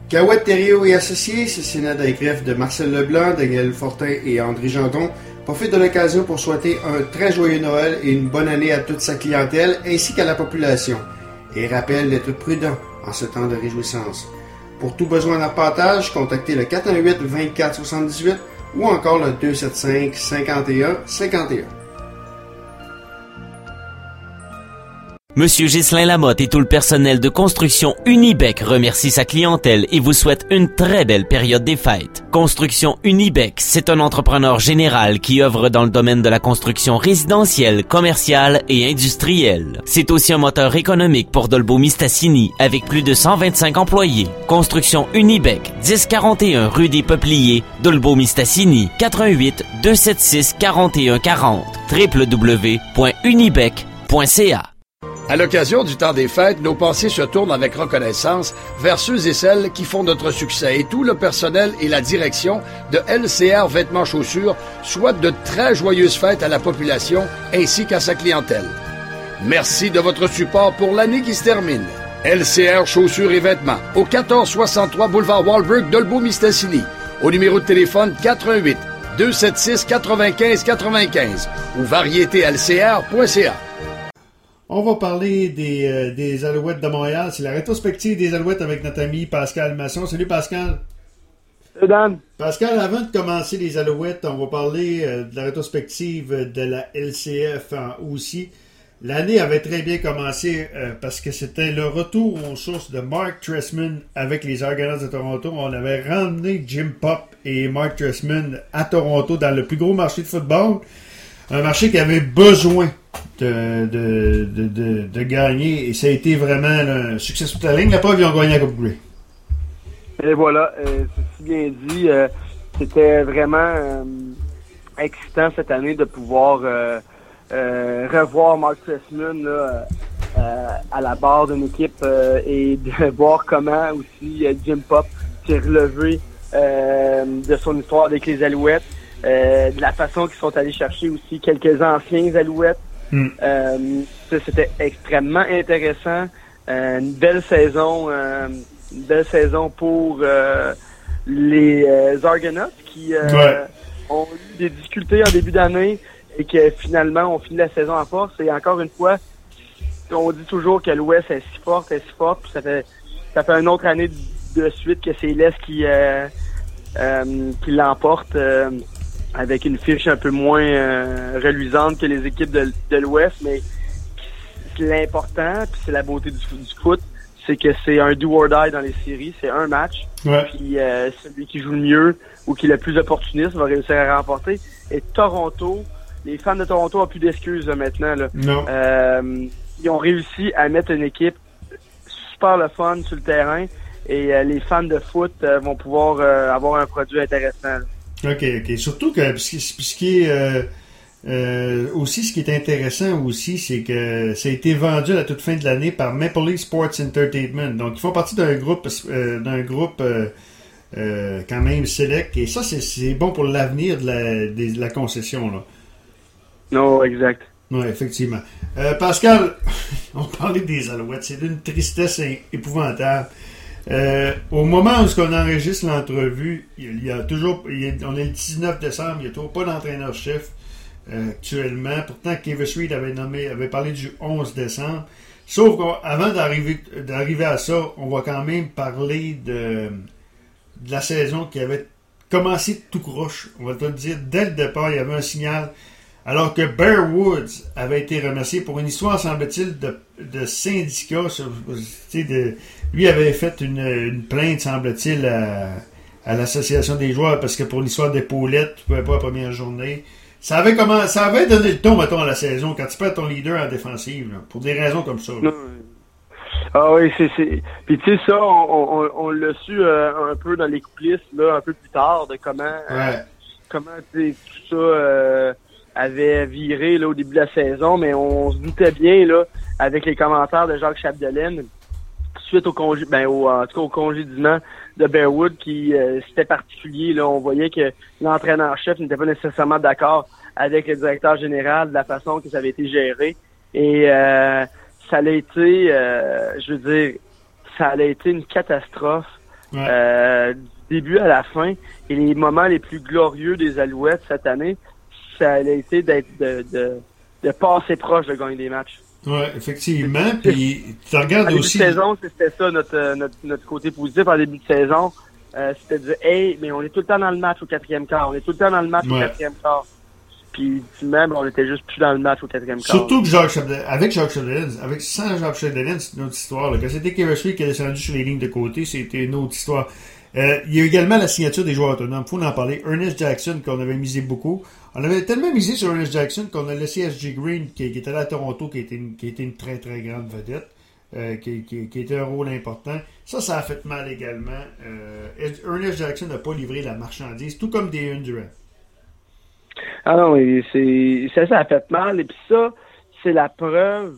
Cahouette Thériault et Associés, c'est Sénat et greffe de Marcel Leblanc, Daniel Fortin et André Gendron, profite de l'occasion pour souhaiter un très joyeux Noël et une bonne année à toute sa clientèle ainsi qu'à la population. Et rappelle d'être prudent en ce temps de réjouissance. Pour tout besoin d'arpentage, contactez le 418 24 78 ou encore le 275 51 51. Monsieur Ghislain Lamotte et tout le personnel de construction Unibec remercie sa clientèle et vous souhaite une très belle période des fêtes. Construction Unibec, c'est un entrepreneur général qui œuvre dans le domaine de la construction résidentielle, commerciale et industrielle. C'est aussi un moteur économique pour Dolbeau-Mistassini avec plus de 125 employés. Construction Unibec, 1041 rue des Peupliers, Dolbeau-Mistassini, 88 276 41 40, www.unibec.ca. À l'occasion du temps des fêtes, nos pensées se tournent avec reconnaissance vers ceux et celles qui font notre succès et tout le personnel et la direction de LCR Vêtements Chaussures souhaitent de très joyeuses fêtes à la population ainsi qu'à sa clientèle. Merci de votre support pour l'année qui se termine. LCR Chaussures et Vêtements au 1463 boulevard Walbrook, Dolbeau-Mistassini, au numéro de téléphone 418 276 95 95 ou variétélcr.ca. On va parler des Alouettes de Montréal. C'est la rétrospective des Alouettes avec notre ami Pascal Masson. Salut Pascal. Salut Dan. Pascal, avant de commencer les Alouettes, on va parler de la rétrospective de la LCF aussi. L'année avait très bien commencé parce que c'était le retour aux sources de Mark Trestman avec les Argonauts de Toronto. On avait ramené Jim Pop et Mark Trestman à Toronto dans le plus gros marché de football. Un marché qui avait besoin de gagner et ça a été vraiment un succès sur la ligne. La preuve, ils ont gagné la Coupe Grey. Et voilà, c'est si bien dit. C'était vraiment excitant cette année de pouvoir revoir Mark Trestman là, à la barre d'une équipe et de voir comment aussi Jim Pop s'est relevé de son histoire avec les Alouettes. De la façon qu'ils sont allés chercher aussi quelques anciens Alouettes. Ça, c'était extrêmement intéressant. Une belle saison pour les Argonauts qui ont eu des difficultés en début d'année et que finalement ont fini la saison en force. Et encore une fois, on dit toujours que l'Ouest est si forte, puis ça fait une autre année de suite que c'est l'Est qui l'emporte. Avec une fiche un peu moins reluisante que les équipes de l'Ouest, mais l'important, puis c'est la beauté du foot, c'est que c'est un do or die dans les séries, c'est un match, puis celui qui joue le mieux ou qui est le plus opportuniste va réussir à remporter. Et Toronto, les fans de Toronto n'ont plus d'excuses là, maintenant. Là. Non. Ils ont réussi à mettre une équipe super le fun sur le terrain et les fans de foot vont pouvoir avoir un produit intéressant. Là. OK. Surtout que ce qui est aussi ce qui est intéressant aussi, c'est que ça a été vendu à la toute fin de l'année par Maple Leaf Sports Entertainment. Donc ils font partie d'un groupe quand même select. Et ça, c'est bon pour l'avenir de la concession là. Non, exact. Oui, effectivement. Pascal, on parlait des Alouettes, c'est d'une tristesse épouvantable. Au moment où on enregistre l'entrevue, on est le 19 décembre, il n'y a toujours pas d'entraîneur-chef actuellement. Pourtant, Kevin Reed avait parlé du 11 décembre. Sauf qu'avant d'arriver à ça, on va quand même parler de la saison qui avait commencé tout croche. On va te le dire, dès le départ, il y avait un signal. Alors que Bear Woods avait été remercié pour une histoire, semble-t-il, de syndicat. Lui avait fait une plainte, semble-t-il, à l'association des joueurs parce que pour l'histoire d'épaulettes, tu ne pouvais pas la première journée. Ça avait donné le ton, mettons, à la saison quand tu perds ton leader en défensive, là, pour des raisons comme ça. Là. Ah oui, c'est. Puis tu sais, ça, on l'a su un peu dans les coulisses, là, un peu plus tard, de comment tout ça avait viré là, au début de la saison, mais on se doutait bien là, avec les commentaires de Jacques Chapdelaine suite au congédiement de Bearwood qui c'était particulier. Là, on voyait que l'entraîneur-chef n'était pas nécessairement d'accord avec le directeur général de la façon que ça avait été géré. Et ça a été, ça a été une catastrophe du début à la fin. Et les moments les plus glorieux des Alouettes cette année, ça a été de passer proche de gagner des matchs. Oui, effectivement. Puis tu regardes aussi. En début de saison, c'était ça notre côté positif en début de saison. C'était de dire, hey, mais on est tout le temps dans le match au 4e quart. On est tout le temps dans le match au 4e quart. Puis même, on était juste plus dans le match au 4e quart. Surtout que avec Jacques Chapdelaine, sans Jacques Chapdelaine, c'est une autre histoire. Là. Quand c'était Kevin Street qui est descendu sur les lignes de côté, c'était une autre histoire. Il y a également la signature des joueurs autonomes. Il faut en parler. Ernest Jackson, qu'on avait misé beaucoup. On avait tellement misé sur Ernest Jackson qu'on a laissé S.J. Green, qui était là à Toronto, qui était une très, très grande vedette, qui était un rôle important. Ça a fait mal également. Ernest Jackson n'a pas livré la marchandise, tout comme Darren Durant. Ah non, ça a fait mal. Et puis ça, c'est la preuve.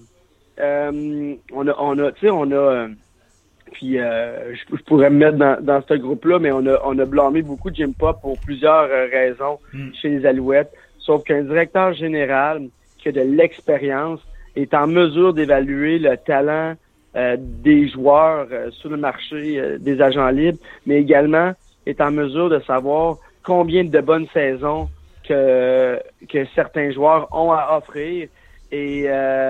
Puis je pourrais me mettre dans ce groupe-là, mais on a blâmé beaucoup Jim Popp pour plusieurs raisons chez les Alouettes. Sauf qu'un directeur général qui a de l'expérience est en mesure d'évaluer le talent des joueurs sur le marché des agents libres, mais également est en mesure de savoir combien de bonnes saisons que certains joueurs ont à offrir. Et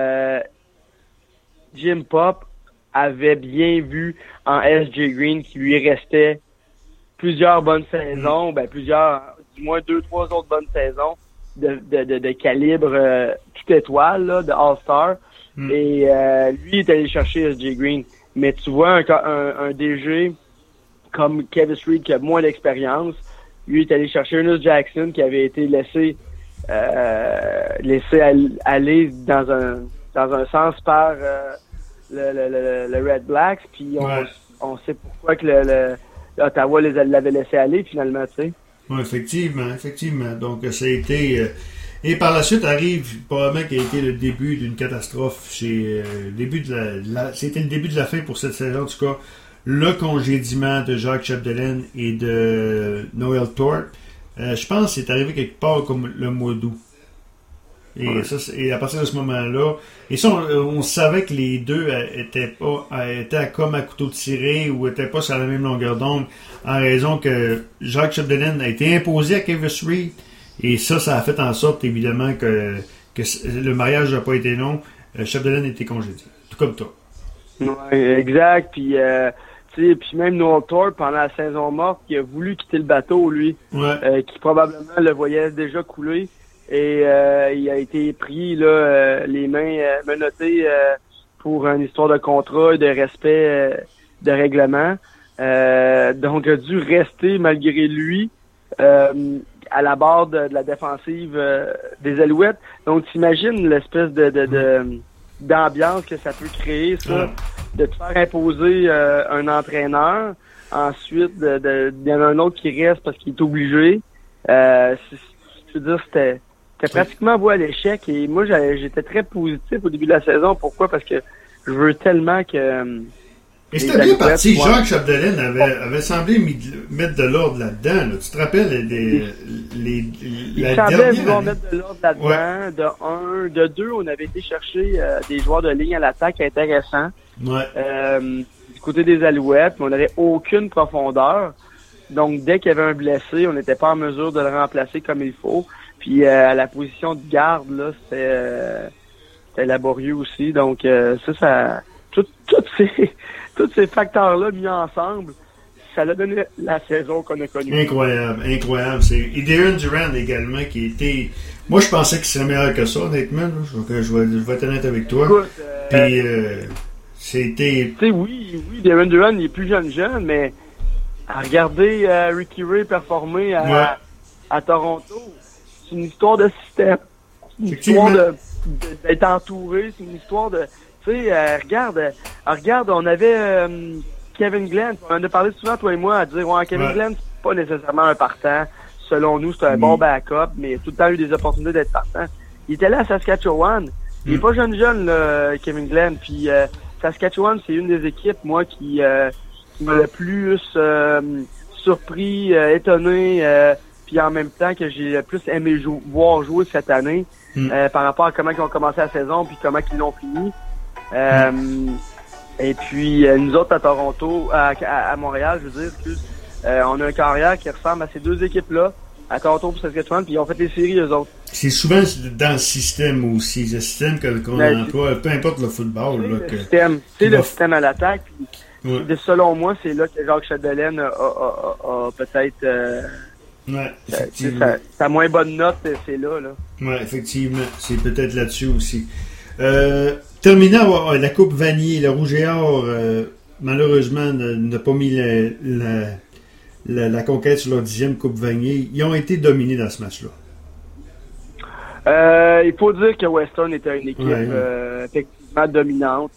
Jim Popp avait bien vu en S.J. Green qu'il lui restait plusieurs bonnes saisons, du moins 2-3 autres bonnes saisons de calibre toute étoile, là, de All-Star. Et lui est allé chercher S.J. Green. Mais tu vois un DG comme Kevin Street qui a moins d'expérience, lui est allé chercher Ernest Jackson qui avait été laissé aller dans un sens par le Red Blacks, puis on sait pourquoi que Ottawa l'avait laissé aller finalement, tu sais. Oui, effectivement. Donc ça a été et par la suite arrive probablement qui a été le début d'une catastrophe c'était le début de la fin pour cette saison, en tout cas. Le congédiement de Jacques Chapdelaine et de Noel Thorpe, je pense que c'est arrivé quelque part comme le mois d'août. Et à partir de ce moment-là, et ça, on savait que les deux étaient comme à couteau tiré ou étaient pas sur la même longueur d'onde, en raison que Jacques Chapdelaine a été imposé à Kevin Street, et ça a fait en sorte, évidemment, que le mariage n'a pas été long. Chapdelaine a été congédié, tout comme toi. Oui, exact. Puis même Noel Thorpe, pendant la saison morte, qui a voulu quitter le bateau, lui, qui probablement le voyait déjà couler. Et il a été pris là les mains menottées pour une histoire de contrat et de respect de règlement. Donc a dû rester malgré lui à la barre de la défensive des Alouettes. Donc t'imagines l'espèce d'ambiance que ça peut créer, ça, de te faire imposer un entraîneur. Ensuite, il y en a un autre qui reste parce qu'il est obligé. Je veux dire, c'était pratiquement voué à l'échec, et moi j'étais très positif au début de la saison. Pourquoi? Parce que je veux tellement que et c'était bien parti. Jacques Chapdelaine avait semblé mettre de l'ordre là-dedans. Là. Tu te rappelles il semblait vouloir mettre de l'ordre là-dedans. De un, de deux, on avait été chercher des joueurs de ligne à l'attaque intéressants. Du côté des Alouettes, mais on n'avait aucune profondeur. Donc dès qu'il y avait un blessé, on n'était pas en mesure de le remplacer comme il faut. Puis à la position de garde, là, c'était laborieux aussi. Donc tous ces facteurs-là mis ensemble, ça a donné la saison qu'on a connue. Incroyable. Et Darren Durant également, qui était... Moi, je pensais qu'il serait meilleur que ça, honnêtement. Donc, je vais être honnête avec toi. Écoute, puis c'était... Tu sais, oui, Darren Durant, il est plus jeune, mais à regarder Ricky Ray performer à Toronto, c'est une histoire de système. C'est une histoire d'être entouré. C'est une histoire de... Tu sais, regarde, on avait Kevin Glenn. On en a parlé souvent, toi et moi, à dire Kevin Glenn, c'est pas nécessairement un partant. Selon nous, c'est un bon backup, mais il a tout le temps eu des opportunités d'être partant. Il était là à Saskatchewan. Il est pas jeune, là, Kevin Glenn. Puis Saskatchewan, c'est une des équipes, moi, qui m'a le plus surpris, étonné, puis en même temps que j'ai le plus aimé voir jouer cette année par rapport à comment ils ont commencé la saison puis comment ils l'ont fini. Et puis, nous autres, à Toronto, à Montréal, je veux dire, on a un carrière qui ressemble à ces deux équipes-là, à Toronto et Saskatchewan, puis ils ont fait les séries, eux autres. C'est souvent dans le système aussi, le système qu'on emploie, peu importe le football. C'est le système à l'attaque. Puis, selon moi, c'est là que Jacques Chapdelaine a peut-être... sa moins bonne note, c'est là. Oui, effectivement. C'est peut-être là-dessus aussi. Terminant, la Coupe Vanier, le Rouge et Or, malheureusement, n'a pas mis la conquête sur leur 10e Coupe Vanier. Ils ont été dominés dans ce match-là. Il faut dire que Western était une équipe effectivement dominante.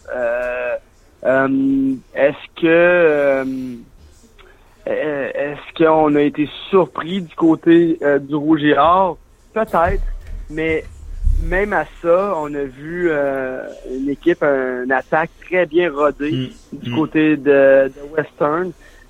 Est-ce qu'on a été surpris du côté du Rouge et Or? Peut-être, mais même à ça, on a vu une équipe, une attaque très bien rodée du côté de Western.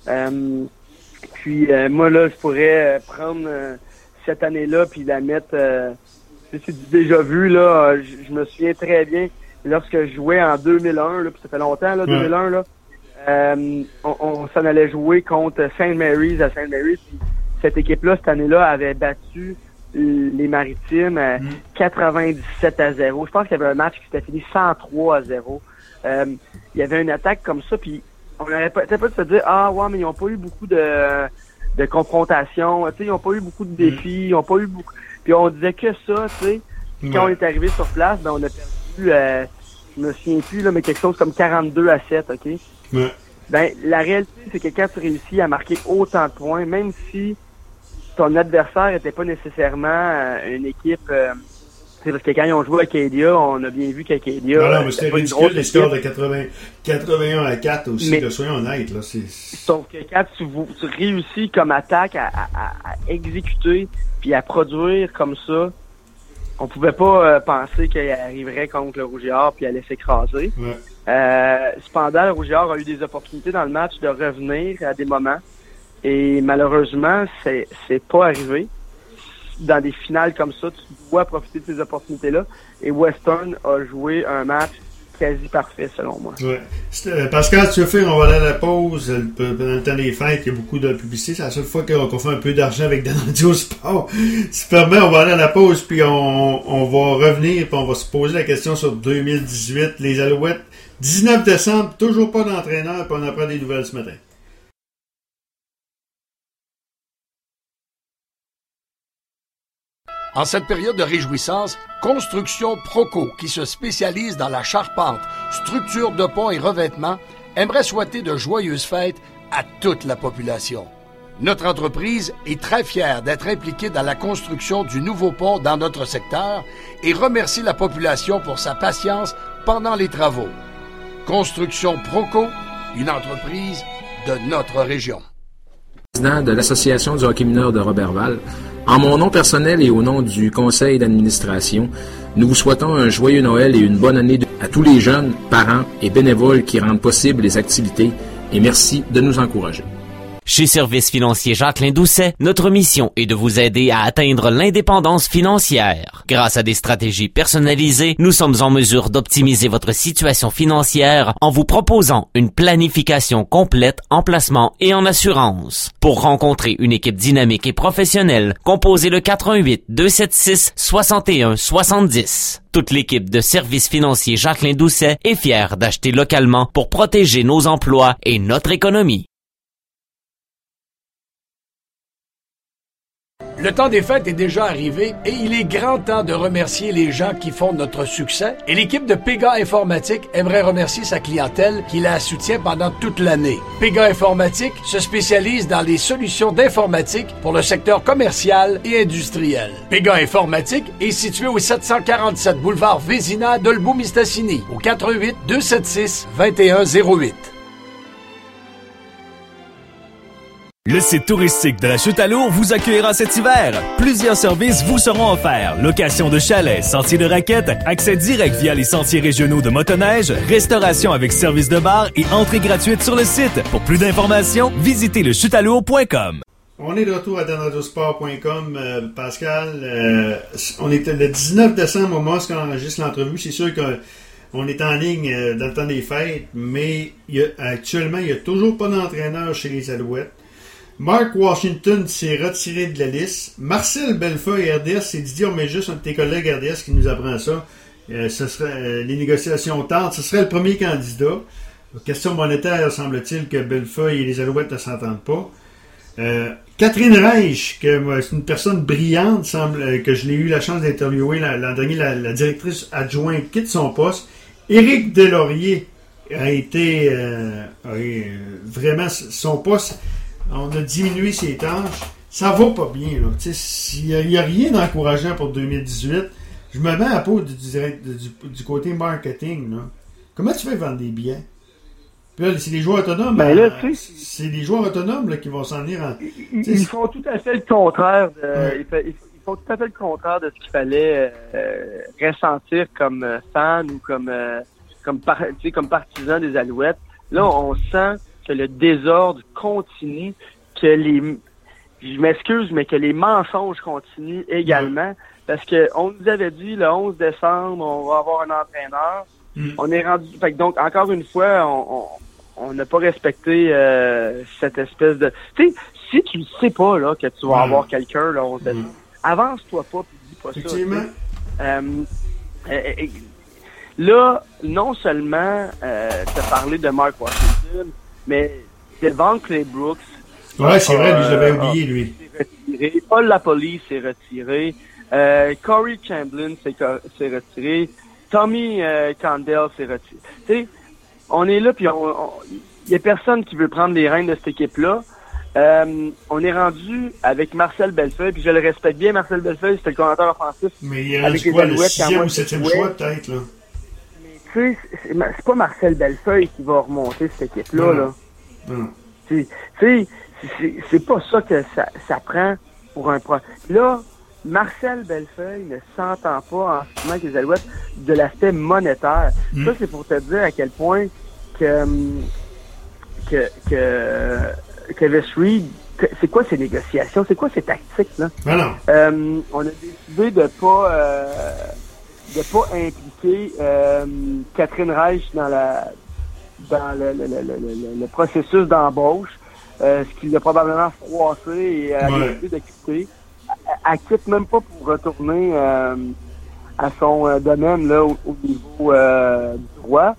Puis moi là, je pourrais prendre cette année-là puis la mettre. C'est du déjà vu là. Je me souviens très bien lorsque je jouais en 2001 là, puis ça fait longtemps là, 2001 là. On s'en allait jouer contre St. Mary's à St. Mary's. Puis cette équipe-là, cette année-là, avait battu les Maritimes 97-0. Je pense qu'il y avait un match qui s'était fini 103-0. Il y avait une attaque comme ça, puis on n'aurait peut-être pas de se dire « Ah, ouais, mais ils n'ont pas eu beaucoup de confrontations. Ils n'ont pas eu beaucoup de défis. Ils n'ont pas eu beaucoup... » Puis on disait que ça, tu sais. Quand on est arrivé sur place, ben on a perdu, je me souviens plus, là, mais quelque chose comme 42-7, OK? Ouais. Ben, la réalité, c'est que quand tu réussis à marquer autant de points, même si ton adversaire n'était pas nécessairement une équipe... c'est parce que quand ils ont joué à Acadia, on a bien vu qu'Acadia... Non, mais c'était ridicule, les scores de 81-4 aussi, mais, soyons honnêtes. Là, sauf que quand tu réussis comme attaque à exécuter puis à produire comme ça, on pouvait pas penser qu'il arriverait contre le Rouge et Or puis allait s'écraser. Ouais. Cependant, le Rouge et Or a eu des opportunités dans le match de revenir à des moments. Et malheureusement, c'est pas arrivé. Dans des finales comme ça, tu dois profiter de ces opportunités-là. Et Western a joué un match quasi parfait, selon moi. Ouais. Pascal, tu veux faire, on va aller à la pause. Pendant le temps des fêtes, il y a beaucoup de publicité. C'est la seule fois qu'on fait un peu d'argent avec Danandio Sport. Si tu permets, on va aller à la pause, puis on va revenir, puis on va se poser la question sur 2018. Les Alouettes, 19 décembre, toujours pas d'entraîneur, puis on apprend des nouvelles ce matin. En cette période de réjouissance, Construction Proco, qui se spécialise dans la charpente, structure de pont et revêtement, aimerait souhaiter de joyeuses fêtes à toute la population. Notre entreprise est très fière d'être impliquée dans la construction du nouveau pont dans notre secteur et remercie la population pour sa patience pendant les travaux. Construction Proco, une entreprise de notre région. Président de l'Association du hockey mineur de Roberval. En mon nom personnel et au nom du conseil d'administration, nous vous souhaitons un joyeux Noël et une bonne année à tous les jeunes, parents et bénévoles qui rendent possible les activités et merci de nous encourager. Chez Service financier Jacqueline Doucet, notre mission est de vous aider à atteindre l'indépendance financière. Grâce à des stratégies personnalisées, nous sommes en mesure d'optimiser votre situation financière en vous proposant une planification complète en placement et en assurance. Pour rencontrer une équipe dynamique et professionnelle, composez le 418-276-6170. Toute l'équipe de Service financier Jacqueline Doucet est fière d'acheter localement pour protéger nos emplois et notre économie. Le temps des fêtes est déjà arrivé et il est grand temps de remercier les gens qui font notre succès. Et l'équipe de Pega Informatique aimerait remercier sa clientèle qui la soutient pendant toute l'année. Pega Informatique se spécialise dans les solutions d'informatique pour le secteur commercial et industriel. Pega Informatique est situé au 747 boulevard Vézina d'Olbeau-Mistassini, au 418-276-2108. Le site touristique de la Chute à l'Ours vous accueillera cet hiver. Plusieurs services vous seront offerts. Location de chalets, sentiers de raquettes, accès direct via les sentiers régionaux de motoneige, restauration avec service de bar et entrée gratuite sur le site. Pour plus d'informations, visitez lechutalours.com. On est de retour à danadiosport.com, Pascal. On est le 19 décembre au moment où on enregistre l'entrevue. C'est sûr que on est en ligne dans le temps des fêtes, mais actuellement, il n'y a toujours pas d'entraîneur chez les Alouettes. Mark Washington s'est retiré de la liste. Marcel Bellefeuille, RDS, c'est Didier Orméjus, un de tes collègues RDS qui nous apprend ça. Ce serait les négociations tardent. Ce serait le premier candidat. Question monétaire, semble-t-il que Bellefeuille et les Alouettes ne s'entendent pas. Catherine Reich, que c'est une personne brillante, semble que je l'ai eu la chance d'interviewer l'an dernier, la directrice adjointe quitte son poste. Éric Deslauriers a été vraiment son poste. On a diminué ses tâches. Ça va pas bien, là. S'il n'y a rien d'encourageant pour 2018, je me mets à la peau du côté marketing, là. Comment tu fais vendre des billets? Puis là, c'est des joueurs autonomes. Ben là, c'est des joueurs autonomes là, qui vont s'en venir en. Ils font tout à fait le contraire ils font tout à fait le contraire de ce qu'il fallait ressentir comme fan ou comme partisan des Alouettes. Là, on sent que le désordre continue, je m'excuse, mais que les mensonges continuent également. Parce que on nous avait dit le 11 décembre, on va avoir un entraîneur. On est rendu. Fait que donc, encore une fois, on n'a pas respecté cette espèce de. Tu sais, si tu ne sais pas là que tu vas avoir quelqu'un, là, on avance-toi pas puis dis pas ça. Là, non seulement t'as parlé de Mark Washington, mais Devon Clay Brooks. Ouais, c'est vrai, je l'avais oublié, lui. S'est retiré. Paul Lapoli s'est retiré. Corey Chamberlain s'est retiré. Tommy Condell s'est retiré. Tu sais, on est là, puis il y a personne qui veut prendre les rênes de cette équipe-là. On est rendu avec Marcel Bellefeuille, puis je le respecte bien, Marcel Bellefeuille, c'était le coordinateur offensif. Mais il est rendu quoi, le 6e ou 7e choix, peut-être, là? Mais tu sais, c'est pas Marcel Bellefeuille qui va remonter cette équipe-là, là. Non. Tu sais, c'est pas ça que ça prend pour un pro. Là, Marcel Bellefeuille ne s'entend pas en ce moment avec les Alouettes de l'aspect monétaire. Ça, c'est pour te dire à quel point que Kevis Reed, c'est quoi ces négociations? C'est quoi ces tactiques, là? On a décidé de pas impliquer Catherine Reich dans le processus d'embauche, ce qui l'a probablement froissé et a décidé de quitter. Elle quitte même pas pour retourner à son domaine là au niveau du droit.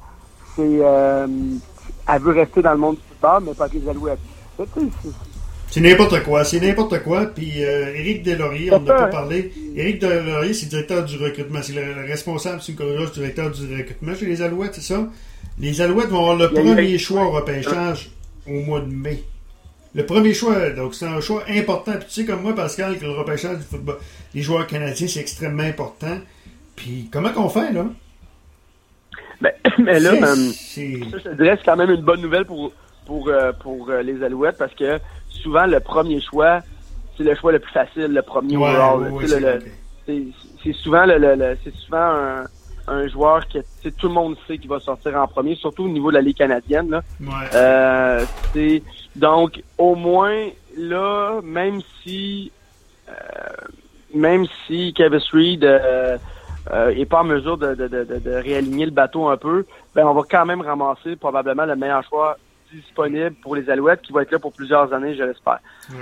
Elle veut rester dans le monde du football, mais pas les Alouettes. C'est n'importe quoi. Puis Éric Deslauriers, on n'a pas parlé. Éric Deslauriers, c'est le directeur du recrutement. C'est le responsable, c'est le directeur du recrutement chez les Alouettes, c'est ça? Les Alouettes vont avoir le premier choix au repêchage au mois de mai. Le premier choix, donc c'est un choix important. Puis tu sais comme moi, Pascal, que le repêchage du football, les joueurs canadiens, c'est extrêmement important. Puis comment qu'on fait, là? Mais là, ça, je te dirais, c'est quand même une bonne nouvelle pour les Alouettes, parce que souvent, le premier choix, c'est le choix le plus facile, le premier overall. C'est souvent un joueur que tout le monde sait qu'il va sortir en premier, surtout au niveau de la Ligue canadienne, là. Donc, au moins, là, même si Kevis Reed est pas en mesure de réaligner le bateau un peu, on va quand même ramasser probablement le meilleur choix disponible pour les Alouettes, qui va être là pour plusieurs années, je l'espère.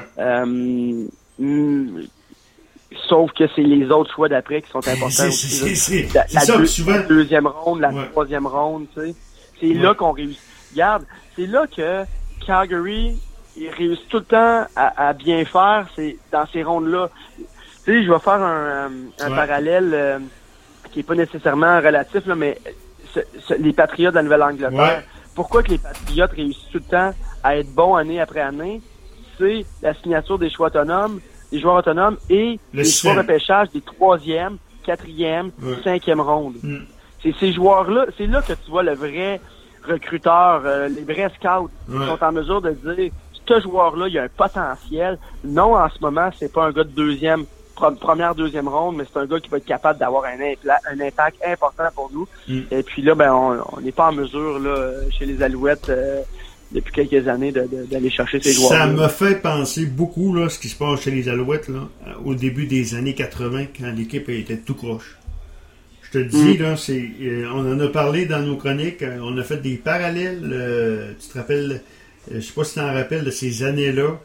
Sauf que c'est les autres choix d'après qui sont importants aussi. La deuxième ronde, la troisième ronde, tu sais. C'est là qu'on réussit. Regarde, c'est là que Calgary, il réussit tout le temps à bien faire, c'est dans ces rondes-là. Tu sais, je vais faire un parallèle qui est pas nécessairement relatif, là, mais les Patriots de la Nouvelle-Angleterre. Pourquoi que les Patriots réussissent tout le temps à être bons année après année? C'est la signature des choix autonomes, des joueurs autonomes et les choix repêchage des 3e, 4e, 5e rondes. C'est ces joueurs-là, c'est là que tu vois le vrai recruteur, les vrais scouts qui sont en mesure de dire ce joueur-là, il a un potentiel. Non, en ce moment, c'est pas un gars de première, deuxième ronde, mais c'est un gars qui va être capable d'avoir un impact important pour nous. Et puis là, on n'est pas en mesure, là, chez les Alouettes, depuis quelques années, d'aller chercher ces joueurs. Ça me fait penser beaucoup, là, ce qui se passe chez les Alouettes, là, au début des années 80, quand l'équipe était tout croche. Je te dis, là, on en a parlé dans nos chroniques, on a fait des parallèles, tu te rappelles, je sais pas si tu t'en rappelles de ces années-là,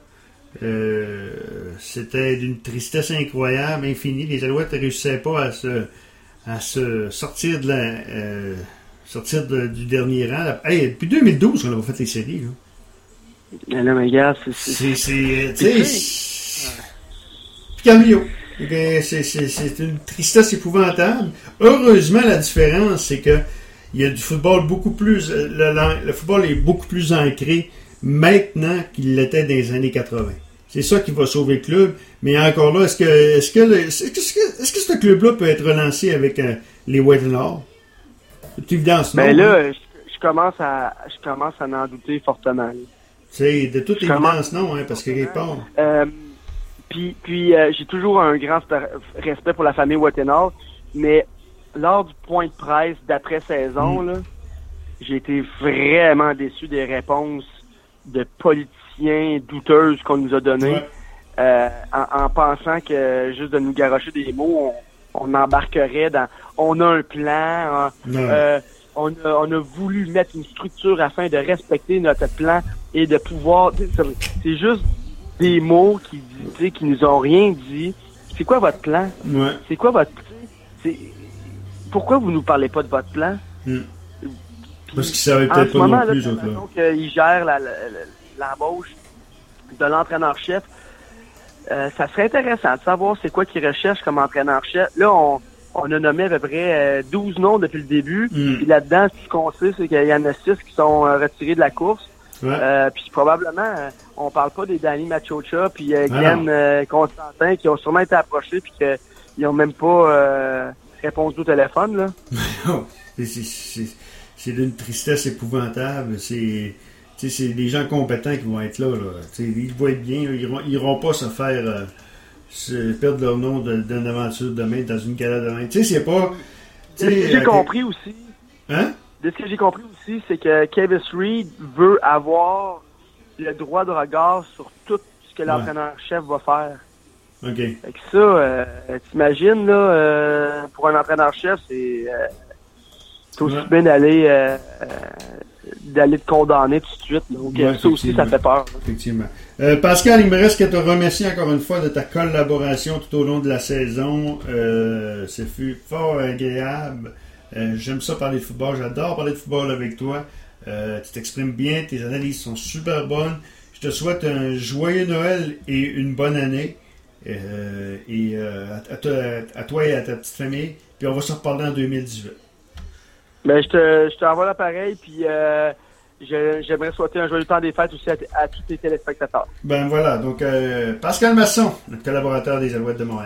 c'était d'une tristesse incroyable, infinie, les Alouettes ne réussissaient pas à se sortir du dernier rang. Hey, depuis 2012 qu'on a fait les séries, là. Mais là, mes gars, Camillo. C'est une tristesse épouvantable. Heureusement, la différence, c'est que il y a du football beaucoup plus... Le football est beaucoup plus ancré maintenant qu'il l'était dans les années 80. C'est ça qui va sauver le club. Mais encore là, est-ce que ce club-là peut être relancé avec les White and All? C'est évidence, non? Mais là, je commence à en douter fortement. C'est de toute évidence, non, hein, parce qu'il est pas... Puis j'ai toujours un grand respect pour la famille Wattenall, mais lors du point de presse d'après-saison, là, j'ai été vraiment déçu des réponses de politiciens douteuses qu'on nous a données, en pensant que juste de nous garrocher des mots, on embarquerait dans « on a un plan, on a voulu mettre une structure afin de respecter notre plan et de pouvoir... » C'est juste des mots qui nous ont rien dit. C'est quoi votre plan? Ouais. C'est quoi votre... Pourquoi vous nous parlez pas de votre plan? Parce qu'ils savaient peut-être pas non plus, autres, là. Donc, il gère l'embauche de l'entraîneur-chef. Ça serait intéressant de savoir c'est quoi qu'il recherche comme entraîneur-chef. Là, on a nommé à peu près 12 noms depuis le début. Puis là-dedans, ce qu'on sait, c'est qu'il y en a 6 qui sont retirés de la course. Ouais. Puis probablement, on parle pas des Danny Machocha puis Glenn Constantin qui ont sûrement été approchés puis qu'ils ont même pas répondu au téléphone, là. C'est d'une tristesse épouvantable. C'est des gens compétents qui vont être là. Ils vont être bien. Ils iront pas se faire perdre leur nom d'une aventure demain dans une galère demain. C'est pas... Ce que j'ai compris aussi... Hein? De ce que j'ai compris aussi, c'est que Kevis Reed veut avoir le droit de regard sur tout ce que l'entraîneur-chef va faire. OK. Fait que ça, t'imagines, là, pour un entraîneur-chef, c'est aussi bien d'aller te condamner tout de suite. Donc, ça aussi, ça fait peur. Effectivement. Pascal, il me reste qu'à te remercier encore une fois de ta collaboration tout au long de la saison. Ce fut fort agréable. J'aime ça parler de football, j'adore parler de football avec toi. Tu t'exprimes bien, tes analyses sont super bonnes. Je te souhaite un joyeux Noël et une bonne année. À toi et à ta petite famille. Puis on va se reparler en 2018. Ben, je t'envoie l'appareil, puis j'aimerais souhaiter un joyeux temps des fêtes aussi à tous les téléspectateurs. Ben voilà, donc Pascal Masson, notre collaborateur des Alouettes de Montréal.